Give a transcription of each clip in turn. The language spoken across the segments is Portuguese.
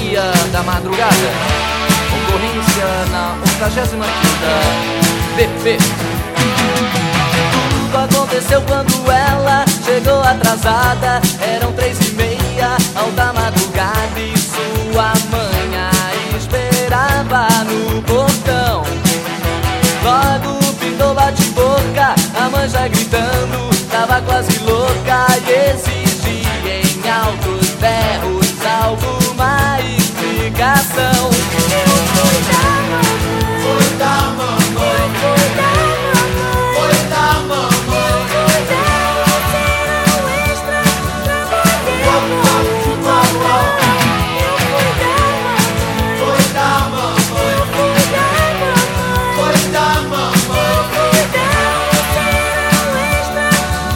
3:30 da madrugada. Ocorrência na 85ª BP. Tudo aconteceu quando ela chegou atrasada. Eram 3:30, alta madrugada, e sua mãe a esperava no portão. Logo pintou bate-boca, a mãe já gritando, tava quase louca e exigia em altos berros alguma explicação. Foi da mamãe, foi da mamãe, foi da mamãe, foi dela ser um extra trabalhador. Foi da mamãe, foi da mamãe, foi da mamãe, foi dela ser um extra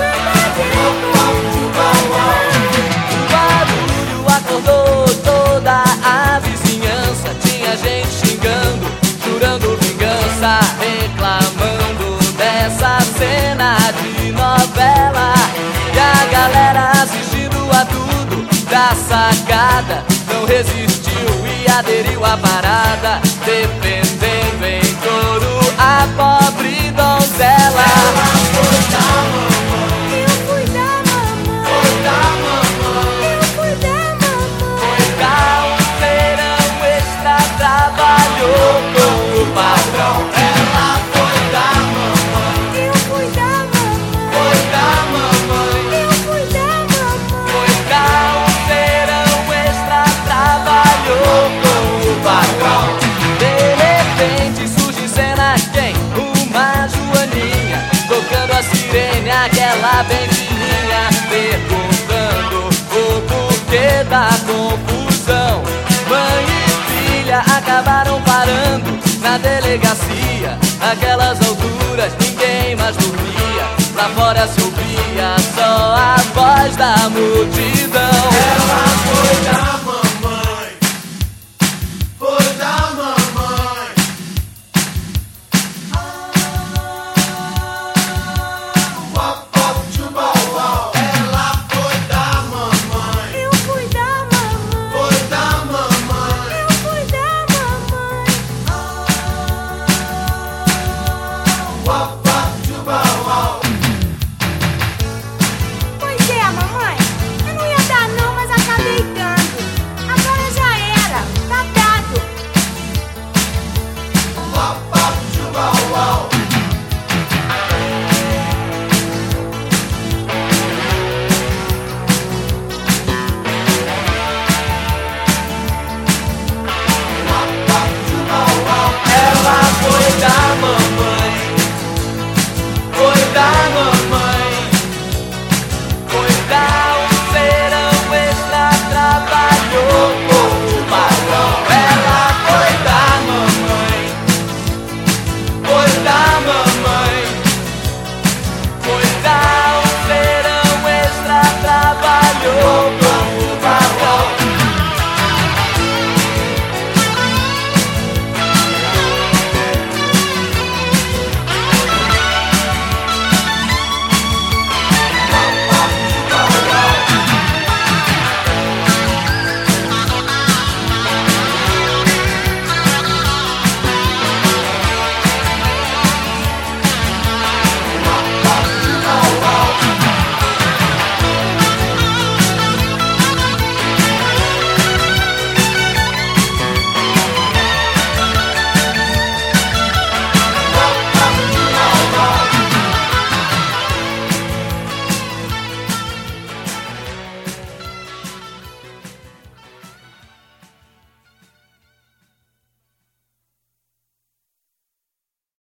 trabalhador. O barulho acordou toda a vizinhança. Tinha gente xingando, jurando vingança, reclamando dessa cena de novela. E a galera assistindo a tudo da sacada não resistiu e aderiu à parada, defendendo em coro a pobre donzela. Foi da mamãe, eu fui da mamãe, foi da mamãe, eu fui da mamãe. Foi cá um feirão extra, trabalhou com o patrão. Ela foi da mamãe, eu fui da mamãe, Foi da mamãe. eu fui da mamãe. Foi cá um feirão extra, trabalhou com o patrão. De repente surge em cena quem? Uma joaninha, tocando a sirene, aquela bem fininha, perguntando o porquê da confusão. Mãe e filha acabaram parando na delegacia. Aquelas alturas ninguém mais dormia, lá fora se ouvia só a voz da multidão. Ela